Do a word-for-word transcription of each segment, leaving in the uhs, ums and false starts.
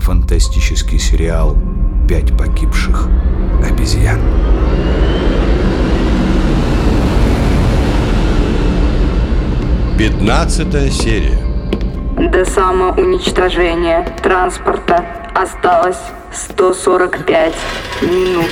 фантастический сериал «Пять погибших обезьян». Пятнадцатая серия. До самоуничтожения транспорта осталось сто сорок пять минут.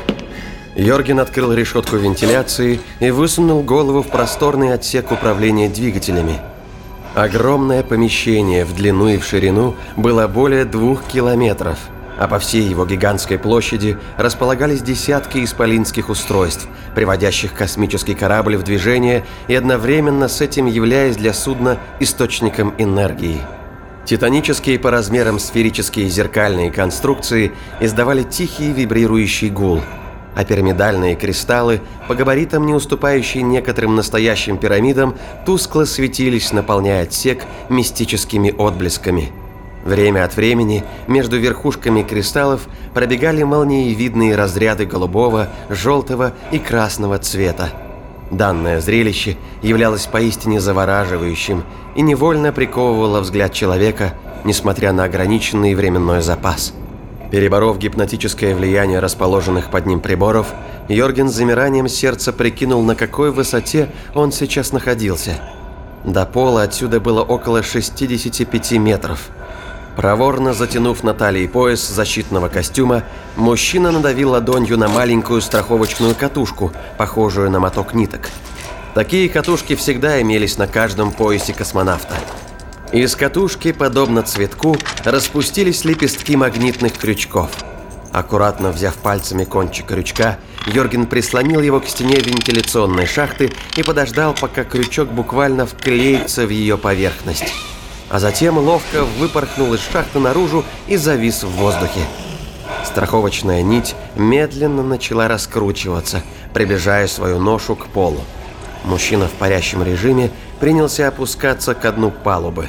Йорген открыл решетку вентиляции и высунул голову в просторный отсек управления двигателями. Огромное помещение в длину и в ширину было более двух километров, а по всей его гигантской площади располагались десятки исполинских устройств, приводящих космический корабль в движение и одновременно с этим являясь для судна источником энергии. Титанические по размерам сферические зеркальные конструкции издавали тихий вибрирующий гул, а пирамидальные кристаллы, по габаритам не уступающие некоторым настоящим пирамидам, тускло светились, наполняя отсек мистическими отблесками. Время от времени между верхушками кристаллов пробегали молниевидные разряды голубого, желтого и красного цвета. Данное зрелище являлось поистине завораживающим и невольно приковывало взгляд человека, несмотря на ограниченный временной запас. Переборов гипнотическое влияние расположенных под ним приборов, Йорген с замиранием сердца прикинул, на какой высоте он сейчас находился. До пола отсюда было около шестидесяти пяти метров. Проворно затянув на талии пояс защитного костюма, мужчина надавил ладонью на маленькую страховочную катушку, похожую на моток ниток. Такие катушки всегда имелись на каждом поясе космонавта. Из катушки, подобно цветку, распустились лепестки магнитных крючков. Аккуратно взяв пальцами кончик крючка, Йорген прислонил его к стене вентиляционной шахты и подождал, пока крючок буквально вклеится в ее поверхность. А затем ловко выпорхнул из шахты наружу и завис в воздухе. Страховочная нить медленно начала раскручиваться, приближая свою ношу к полу. Мужчина в парящем режиме принялся опускаться ко дну палубы.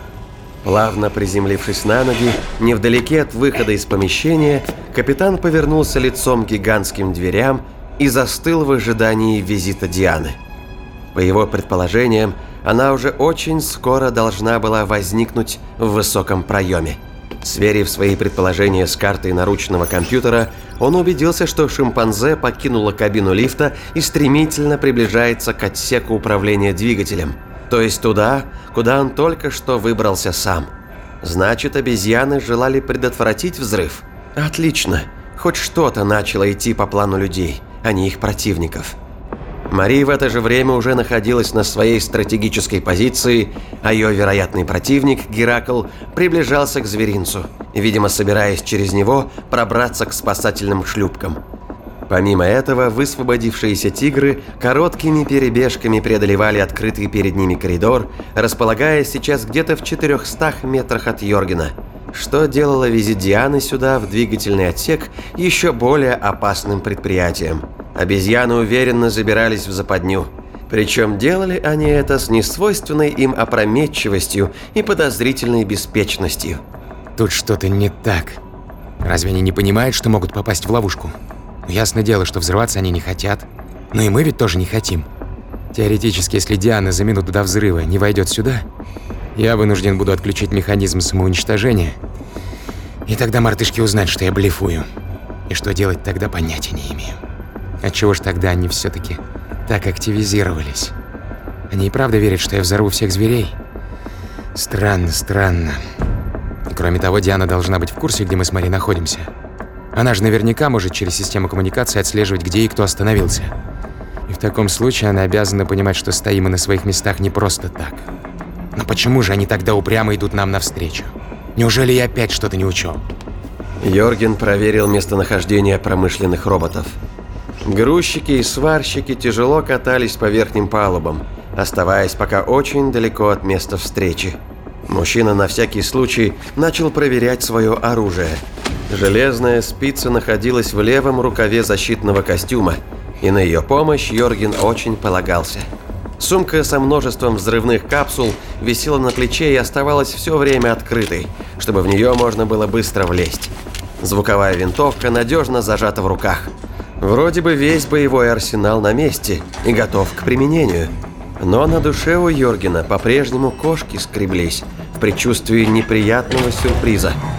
Плавно приземлившись на ноги, невдалеке от выхода из помещения, капитан повернулся лицом к гигантским дверям и застыл в ожидании визита Дианы. По его предположениям, она уже очень скоро должна была возникнуть в высоком проеме. Сверив свои предположения с картой наручного компьютера, он убедился, что шимпанзе покинула кабину лифта и стремительно приближается к отсеку управления двигателем, то есть туда, куда он только что выбрался сам. Значит, обезьяны желали предотвратить взрыв? Отлично, хоть что-то начало идти по плану людей, а не их противников. Мари в это же время уже находилась на своей стратегической позиции, а ее вероятный противник, Геракл, приближался к зверинцу, видимо, собираясь через него пробраться к спасательным шлюпкам. Помимо этого, высвободившиеся тигры короткими перебежками преодолевали открытый перед ними коридор, располагаясь сейчас где-то в четырехстах метрах от Йоргена, что делало визит Дианы сюда, в двигательный отсек, еще более опасным предприятием. Обезьяны уверенно забирались в западню. Причем делали они это с несвойственной им опрометчивостью и подозрительной беспечностью. Тут что-то не так. Разве они не понимают, что могут попасть в ловушку? Ясное дело, что взрываться они не хотят. Но и мы ведь тоже не хотим. Теоретически, если Диана за минуту до взрыва не войдет сюда, я вынужден буду отключить механизм самоуничтожения. И тогда мартышки узнают, что я блефую. И что делать тогда, понятия не имею. Отчего ж тогда они все-таки так активизировались? Они и правда верят, что я взорву всех зверей? Странно, странно. Кроме того, Диана должна быть в курсе, где мы с Мари находимся. Она же наверняка может через систему коммуникации отслеживать, где и кто остановился. И в таком случае она обязана понимать, что стоим мы на своих местах не просто так. Но почему же они тогда упрямо идут нам навстречу? Неужели я опять что-то не учел? Йорген проверил местонахождение промышленных роботов. Грузчики и сварщики тяжело катались по верхним палубам, оставаясь пока очень далеко от места встречи. Мужчина на всякий случай начал проверять свое оружие. Железная спица находилась в левом рукаве защитного костюма, и на ее помощь Йорген очень полагался. Сумка со множеством взрывных капсул висела на плече и оставалась все время открытой, чтобы в нее можно было быстро влезть. Звуковая винтовка надежно зажата в руках. Вроде бы весь боевой арсенал на месте и готов к применению. Но на душе у Йоргена по-прежнему кошки скреблись в предчувствии неприятного сюрприза.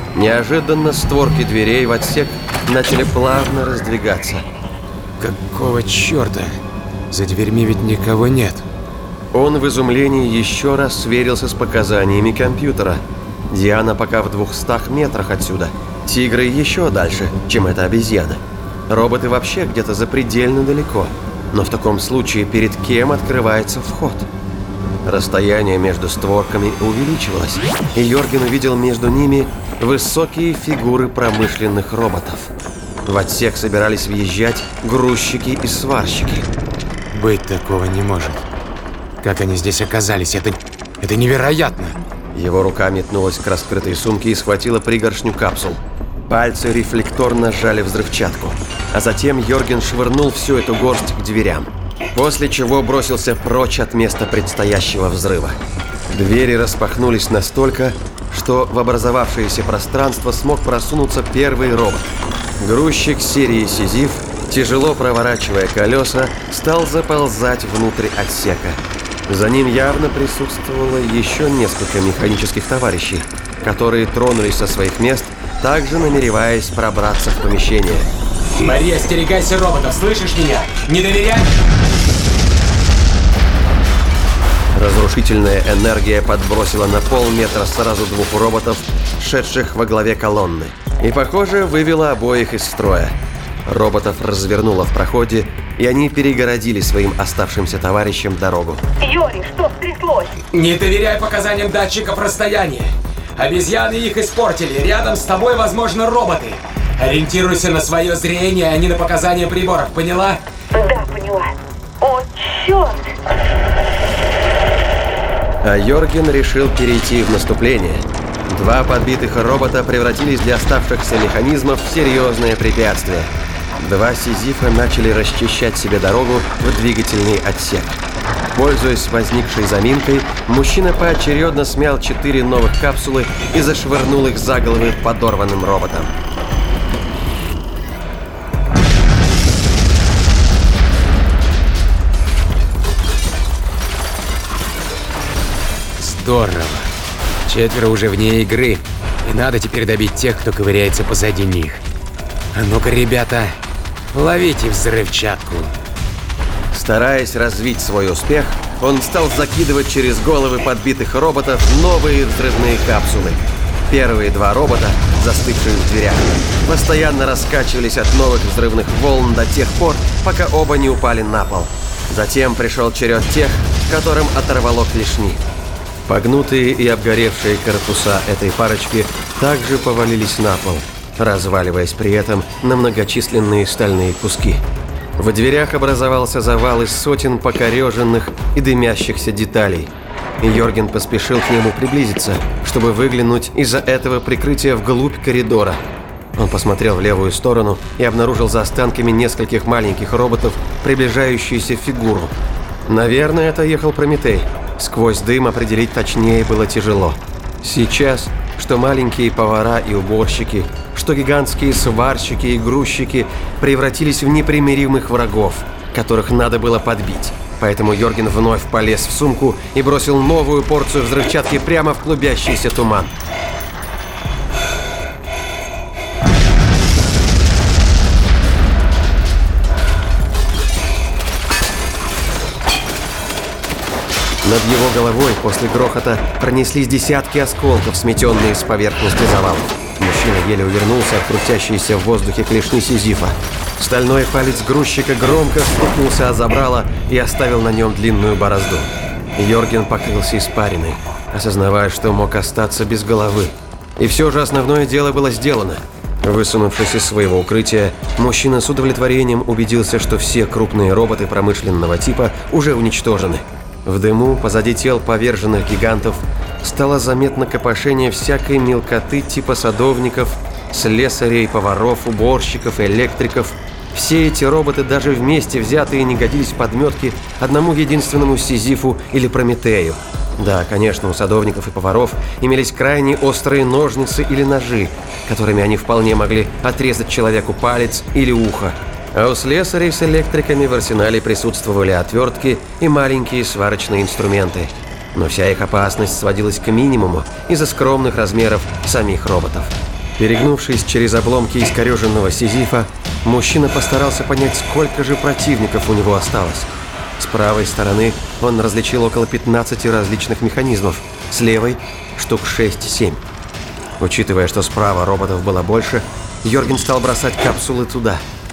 Неожиданно створки дверей в отсек начали плавно раздвигаться. Какого черта? За дверьми ведь никого нет. Он в изумлении еще раз сверился с показаниями компьютера. Диана пока в двухстах метрах отсюда. Тигры еще дальше, чем эта обезьяна. Роботы вообще где-то запредельно далеко. Но в таком случае перед кем открывается вход? Расстояние между створками увеличивалось, и Йорген увидел между ними высокие фигуры промышленных роботов. В отсек собирались въезжать грузчики и сварщики. Быть такого не может. Как они здесь оказались? Это, это невероятно! Его рука метнулась к раскрытой сумке и схватила пригоршню капсул. Пальцы рефлекторно сжали взрывчатку, а затем Йорген швырнул всю эту горсть к дверям, после чего бросился прочь от места предстоящего взрыва. Двери распахнулись настолько, что в образовавшееся пространство смог просунуться первый робот. Грузчик серии «Сизиф», тяжело проворачивая колеса, стал заползать внутрь отсека. За ним явно присутствовало еще несколько механических товарищей, которые тронулись со своих мест, также намереваясь пробраться в помещение. Мария, остерегайся роботов, слышишь меня? Не доверяй! Разрушительная энергия подбросила на полметра сразу двух роботов, шедших во главе колонны, и, похоже, вывела обоих из строя. Роботов развернуло в проходе, и они перегородили своим оставшимся товарищам дорогу. Йори, что стряслось? Не доверяй показаниям датчиков расстояния. Обезьяны их испортили. Рядом с тобой, возможно, роботы. Ориентируйся на свое зрение, а не на показания приборов. Поняла? Да, поняла. О, черт! А Йорген решил перейти в наступление. Два подбитых робота превратились для оставшихся механизмов в серьезное препятствие. Два сизифа начали расчищать себе дорогу в двигательный отсек. Пользуясь возникшей заминкой, мужчина поочередно смял четыре новых капсулы и зашвырнул их за головы подорванным роботам. Здорово. Четверо уже вне игры, и надо теперь добить тех, кто ковыряется позади них. А ну-ка, ребята, ловите взрывчатку. Стараясь развить свой успех, он стал закидывать через головы подбитых роботов новые взрывные капсулы. Первые два робота, застывшие в дверях, постоянно раскачивались от новых взрывных волн до тех пор, пока оба не упали на пол. Затем пришел черед тех, которым оторвало клешни. Погнутые и обгоревшие корпуса этой парочки также повалились на пол, разваливаясь при этом на многочисленные стальные куски. В дверях образовался завал из сотен покореженных и дымящихся деталей. И Йорген поспешил к нему приблизиться, чтобы выглянуть из-за этого прикрытия вглубь коридора. Он посмотрел в левую сторону и обнаружил за останками нескольких маленьких роботов приближающуюся фигуру. Наверное, это ехал Прометей. Сквозь дым определить точнее было тяжело. Сейчас, что маленькие повара и уборщики, что гигантские сварщики и грузчики превратились в непримиримых врагов, которых надо было подбить. Поэтому Йорген вновь полез в сумку и бросил новую порцию взрывчатки прямо в клубящийся туман. Над его головой после грохота пронеслись десятки осколков, сметенные с поверхности завала. Мужчина еле увернулся от крутящейся в воздухе клешни Сизифа. Стальной палец грузчика громко стукнулся о забрало и оставил на нем длинную борозду. Йорген покрылся испариной, осознавая, что мог остаться без головы. И все же основное дело было сделано. Высунувшись из своего укрытия, мужчина с удовлетворением убедился, что все крупные роботы промышленного типа уже уничтожены. В дыму, позади тел поверженных гигантов, стало заметно копошение всякой мелкоты типа садовников, слесарей, поваров, уборщиков, электриков. Все эти роботы даже вместе взятые не годились в подметки одному единственному Сизифу или Прометею. Да, конечно, у садовников и поваров имелись крайне острые ножницы или ножи, которыми они вполне могли отрезать человеку палец или ухо. А у слесарей с электриками в арсенале присутствовали отвертки и маленькие сварочные инструменты. Но вся их опасность сводилась к минимуму из-за скромных размеров самих роботов. Перегнувшись через обломки искореженного Сизифа, мужчина постарался понять, сколько же противников у него осталось. С правой стороны он различил около пятнадцати различных механизмов, с левой – штук шесть-семь. Учитывая, что справа роботов было больше, Йорген стал бросать капсулы туда.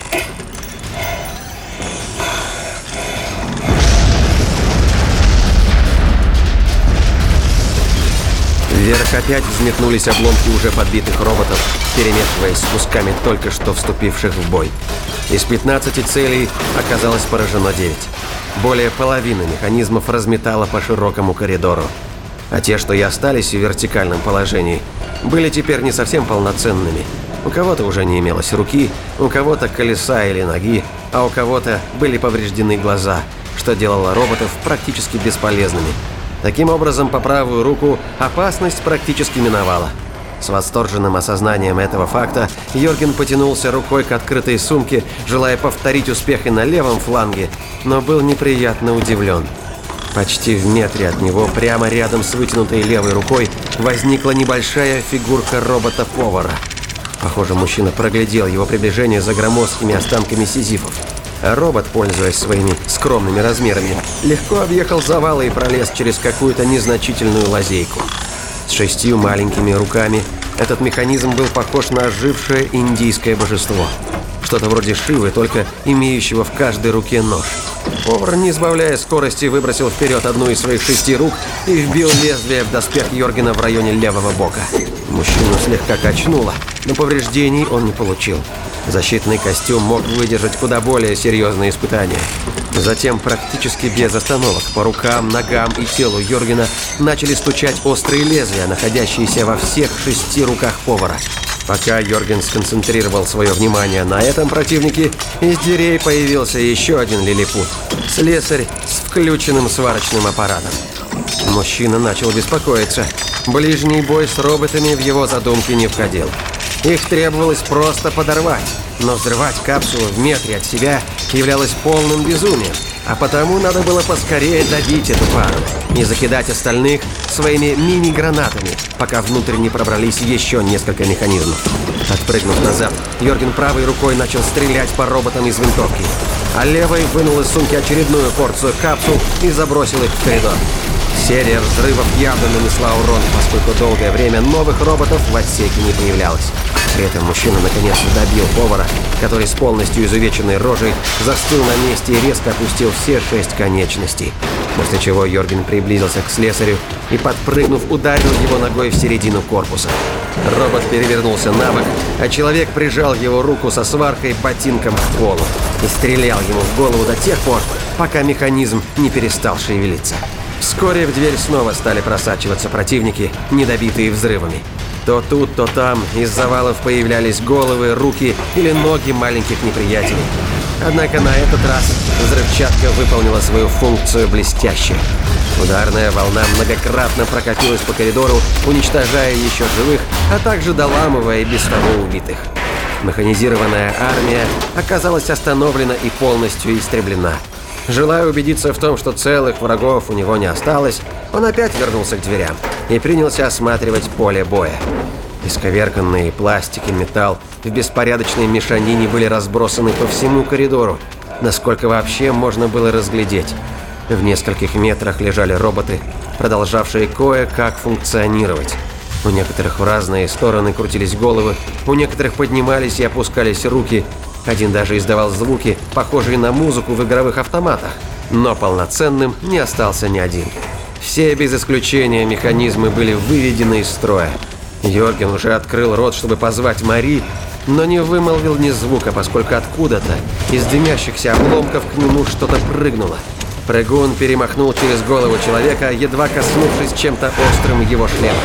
Вверх опять взметнулись обломки уже подбитых роботов, перемешиваясь с кусками только что вступивших в бой. Из пятнадцати целей оказалось поражено девять. Более половины механизмов разметало по широкому коридору. А те, что и остались в вертикальном положении, были теперь не совсем полноценными. У кого-то уже не имелось руки, у кого-то колеса или ноги, а у кого-то были повреждены глаза, что делало роботов практически бесполезными. Таким образом, по правую руку опасность практически миновала. С восторженным осознанием этого факта Йорген потянулся рукой к открытой сумке, желая повторить успехи на левом фланге, но был неприятно удивлен. Почти в метре от него, прямо рядом с вытянутой левой рукой, возникла небольшая фигурка робота-повара. Похоже, мужчина проглядел его приближение за громоздкими останками сизифов. А робот, пользуясь своими скромными размерами, легко объехал завалы и пролез через какую-то незначительную лазейку. С шестью маленькими руками этот механизм был похож на ожившее индийское божество. Что-то вроде Шивы, только имеющего в каждой руке нож. Повар, не сбавляя скорости, выбросил вперед одну из своих шести рук и вбил лезвие в доспех Йоргена в районе левого бока. Мужчину слегка качнуло, но повреждений он не получил. Защитный костюм мог выдержать куда более серьезные испытания. Затем, практически без остановок, по рукам, ногам и телу Йоргена начали стучать острые лезвия, находящиеся во всех шести руках повара. Пока Йорген сконцентрировал свое внимание на этом противнике, из дверей появился еще один лилипут – слесарь с включенным сварочным аппаратом. Мужчина начал беспокоиться. Ближний бой с роботами в его задумки не входил. Их требовалось просто подорвать, но взрывать капсулу в метре от себя являлось полным безумием, а потому надо было поскорее добить эту пару и закидать остальных своими мини-гранатами, пока внутрь не пробрались еще несколько механизмов. Отпрыгнув назад, Йорген правой рукой начал стрелять по роботам из винтовки, а левой вынул из сумки очередную порцию капсул и забросил их в коридор. Серия взрывов явно нанесла урон, поскольку долгое время новых роботов в отсеке не появлялось. При этом мужчина наконец добил повара, который с полностью изувеченной рожей застыл на месте и резко опустил все шесть конечностей. После чего Йорген приблизился к слесарю и, подпрыгнув, ударил его ногой в середину корпуса. Робот перевернулся на бок, а человек прижал его руку со сваркой ботинком к полу и стрелял ему в голову до тех пор, пока механизм не перестал шевелиться. Вскоре в дверь снова стали просачиваться противники, недобитые взрывами. То тут, то там из завалов появлялись головы, руки или ноги маленьких неприятелей. Однако на этот раз взрывчатка выполнила свою функцию блестяще. Ударная волна многократно прокатилась по коридору, уничтожая еще живых, а также доламывая и без того убитых. Механизированная армия оказалась остановлена и полностью истреблена. Желая убедиться в том, что целых врагов у него не осталось, он опять вернулся к дверям и принялся осматривать поле боя. Исковерканные пластик и металл в беспорядочной мешанине были разбросаны по всему коридору, насколько вообще можно было разглядеть. В нескольких метрах лежали роботы, продолжавшие кое-как функционировать. У некоторых в разные стороны крутились головы, у некоторых поднимались и опускались руки. Один даже издавал звуки, похожие на музыку в игровых автоматах, но полноценным не остался ни один. Все без исключения механизмы были выведены из строя. Йорген уже открыл рот, чтобы позвать Мари, но не вымолвил ни звука, поскольку откуда-то из дымящихся обломков к нему что-то прыгнуло. Прыгун перемахнул через голову человека, едва коснувшись чем-то острым его шлема.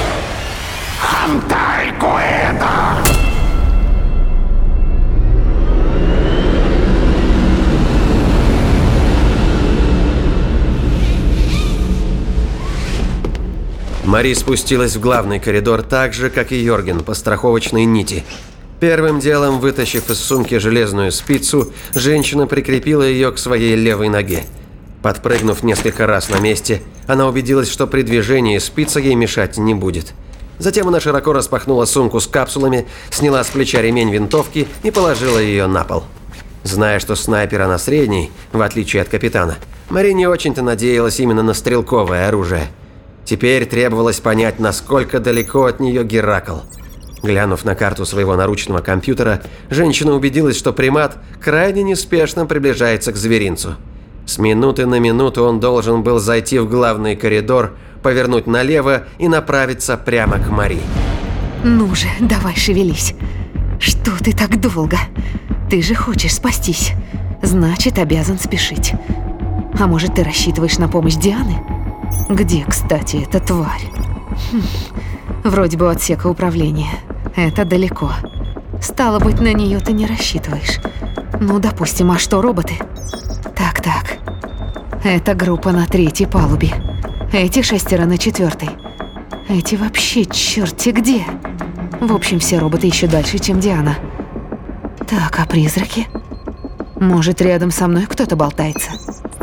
Мари спустилась в главный коридор так же, как и Йорген, по страховочной нити. Первым делом, вытащив из сумки железную спицу, женщина прикрепила ее к своей левой ноге. Подпрыгнув несколько раз на месте, она убедилась, что при движении спица ей мешать не будет. Затем она широко распахнула сумку с капсулами, сняла с плеча ремень винтовки и положила ее на пол. Зная, что снайпер она средний, в отличие от капитана, Мари не очень-то надеялась именно на стрелковое оружие. Теперь требовалось понять, насколько далеко от нее Геракл. Глянув на карту своего наручного компьютера, женщина убедилась, что примат крайне неспешно приближается к зверинцу. С минуты на минуту он должен был зайти в главный коридор, повернуть налево и направиться прямо к Мари. Ну же, давай шевелись. Что ты так долго? Ты же хочешь спастись. Значит, обязан спешить. А может, ты рассчитываешь на помощь Дианы? Где, кстати, эта тварь? Хм, вроде бы у отсека управления. Это далеко. Стало быть, на нее ты не рассчитываешь. Ну, допустим, а что роботы? Так-так. Это группа на третьей палубе. Эти шестеро на четвертой. Эти вообще черти где. В общем, все роботы еще дальше, чем Диана. Так, а призраки? Может, рядом со мной кто-то болтается?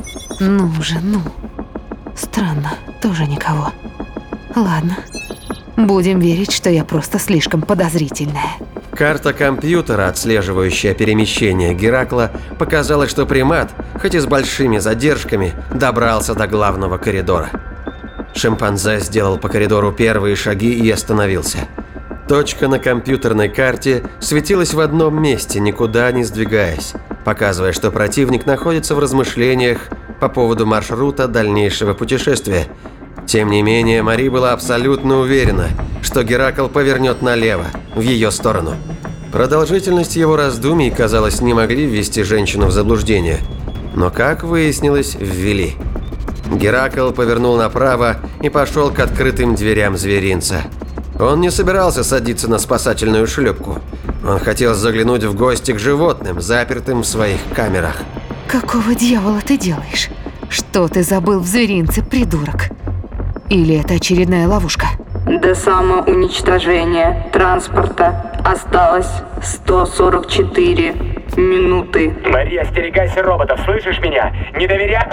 Ну же, ну. Странно, тоже никого. Ладно. Будем верить, что я просто слишком подозрительная. Карта компьютера, отслеживающая перемещение Геракла, показала, что примат, хоть и с большими задержками, добрался до главного коридора. Шимпанзе сделал по коридору первые шаги и остановился. Точка на компьютерной карте светилась в одном месте, никуда не сдвигаясь, показывая, что противник находится в размышлениях по поводу маршрута дальнейшего путешествия. Тем не менее, Мари была абсолютно уверена, что Геракл повернет налево, в ее сторону. Продолжительность его раздумий, казалось, не могли ввести женщину в заблуждение. Но, как выяснилось, ввели. Геракл повернул направо и пошел к открытым дверям зверинца. Он не собирался садиться на спасательную шлюпку. Он хотел заглянуть в гости к животным, запертым в своих камерах. Какого дьявола ты делаешь? Что ты забыл в зверинце, придурок? Или это очередная ловушка? До самоуничтожения транспорта осталось сто сорок четыре минуты. Мария, остерегайся роботов, слышишь меня? Не доверяй...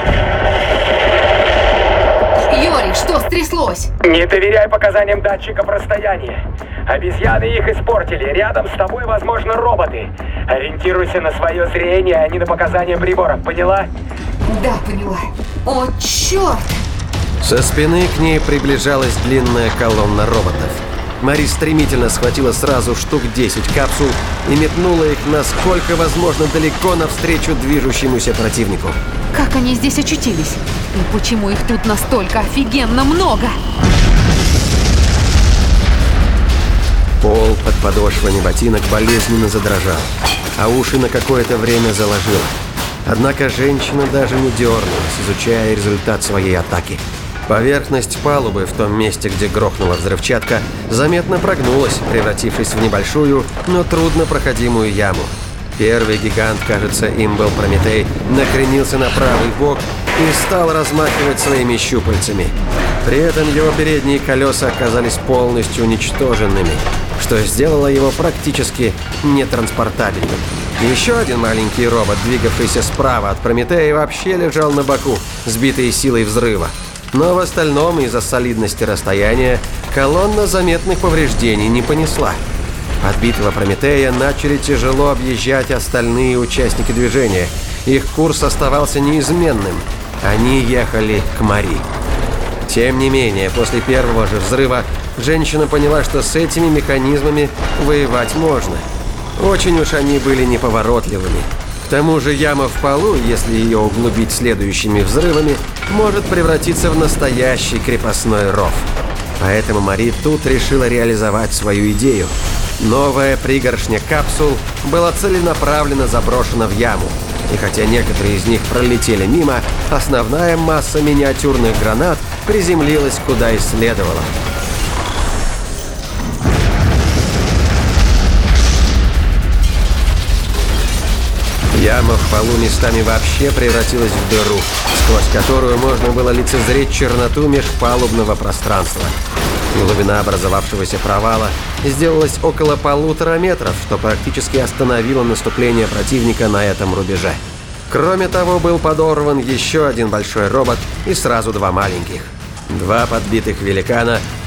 Йори, что стряслось? Не доверяй показаниям датчиков расстояния. Обезьяны их испортили. Рядом с тобой, возможно, роботы. Ориентируйся на свое зрение, а не на показания приборов, поняла? Да, поняла. О, черт! Со спины к ней приближалась длинная колонна роботов. Мари стремительно схватила сразу штук десять капсул и метнула их насколько возможно далеко навстречу движущемуся противнику. Как они здесь очутились? И почему их тут настолько офигенно много? Пол под подошвами ботинок болезненно задрожал, а уши на какое-то время заложило. Однако женщина даже не дернулась, изучая результат своей атаки. Поверхность палубы в том месте, где грохнула взрывчатка, заметно прогнулась, превратившись в небольшую, но труднопроходимую яму. Первый гигант, кажется, им был Прометей, накренился на правый бок и стал размахивать своими щупальцами. При этом его передние колеса оказались полностью уничтоженными, что сделало его практически нетранспортабельным. Еще один маленький робот, двигавшийся справа от Прометея, вообще лежал на боку, сбитый силой взрыва. Но в остальном, из-за солидности расстояния, колонна заметных повреждений не понесла. Подбитого Прометея начали тяжело объезжать остальные участники движения. Их курс оставался неизменным. Они ехали к Мари. Тем не менее, после первого же взрыва, женщина поняла, что с этими механизмами воевать можно. Очень уж они были неповоротливыми. К тому же яма в полу, если ее углубить следующими взрывами, может превратиться в настоящий крепостной ров. Поэтому Мари тут решила реализовать свою идею. Новая пригоршня капсул была целенаправленно заброшена в яму. И хотя некоторые из них пролетели мимо, основная масса миниатюрных гранат приземлилась куда и следовало. Яма в полу местами вообще превратилась в дыру, сквозь которую можно было лицезреть черноту межпалубного пространства. Глубина образовавшегося провала сделалась около полутора метров, что практически остановило наступление противника на этом рубеже. Кроме того, был подорван еще один большой робот и сразу два маленьких. Два подбитых великана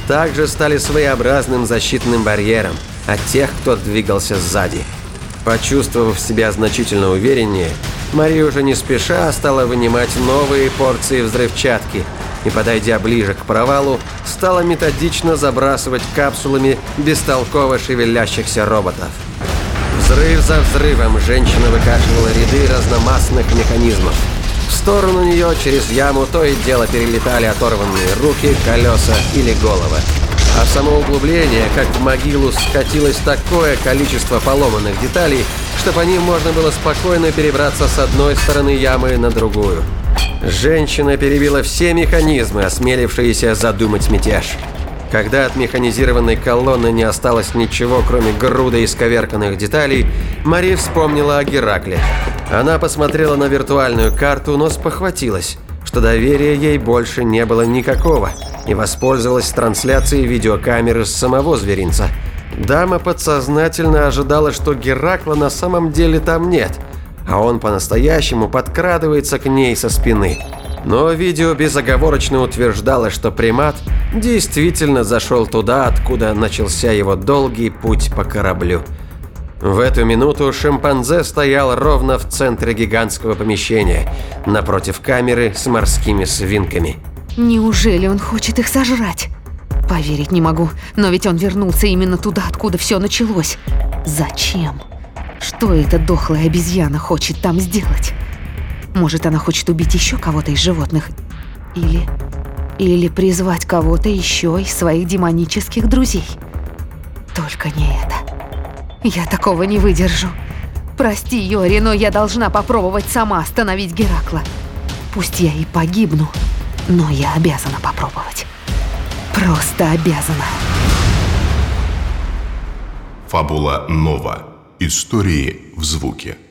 также стали своеобразным защитным барьером от тех, кто двигался сзади. Почувствовав себя значительно увереннее, Мари уже не спеша стала вынимать новые порции взрывчатки и, подойдя ближе к провалу, стала методично забрасывать капсулами бестолково шевелящихся роботов. Взрыв за взрывом женщина выкашивала ряды разномастных механизмов. В сторону нее через яму то и дело перелетали оторванные руки, колеса или головы. А в само углубление, как в могилу, скатилось такое количество поломанных деталей, что по ним можно было спокойно перебраться с одной стороны ямы на другую. Женщина перебила все механизмы, осмелившиеся задумать мятеж. Когда от механизированной колонны не осталось ничего, кроме груды исковерканных деталей, Мари вспомнила о Геракле. Она посмотрела на виртуальную карту, но спохватилась, что доверия ей больше не было никакого, и воспользовалась трансляцией видеокамеры с самого зверинца. Дама подсознательно ожидала, что Геракла на самом деле там нет, а он по-настоящему подкрадывается к ней со спины. Но видео безоговорочно утверждало, что примат действительно зашел туда, откуда начался его долгий путь по кораблю. В эту минуту шимпанзе стоял ровно в центре гигантского помещения, напротив камеры с морскими свинками. Неужели он хочет их сожрать? Поверить не могу, но ведь он вернулся именно туда, откуда все началось. Зачем? Что эта дохлая обезьяна хочет там сделать? Может, она хочет убить еще кого-то из животных? Или... Или призвать кого-то еще из своих демонических друзей? Только не это. Я такого не выдержу. Прости, Йори, но я должна попробовать сама остановить Геракла. Пусть я и погибну, но я обязана попробовать. Просто обязана. Фабула Нова. Истории в звуке.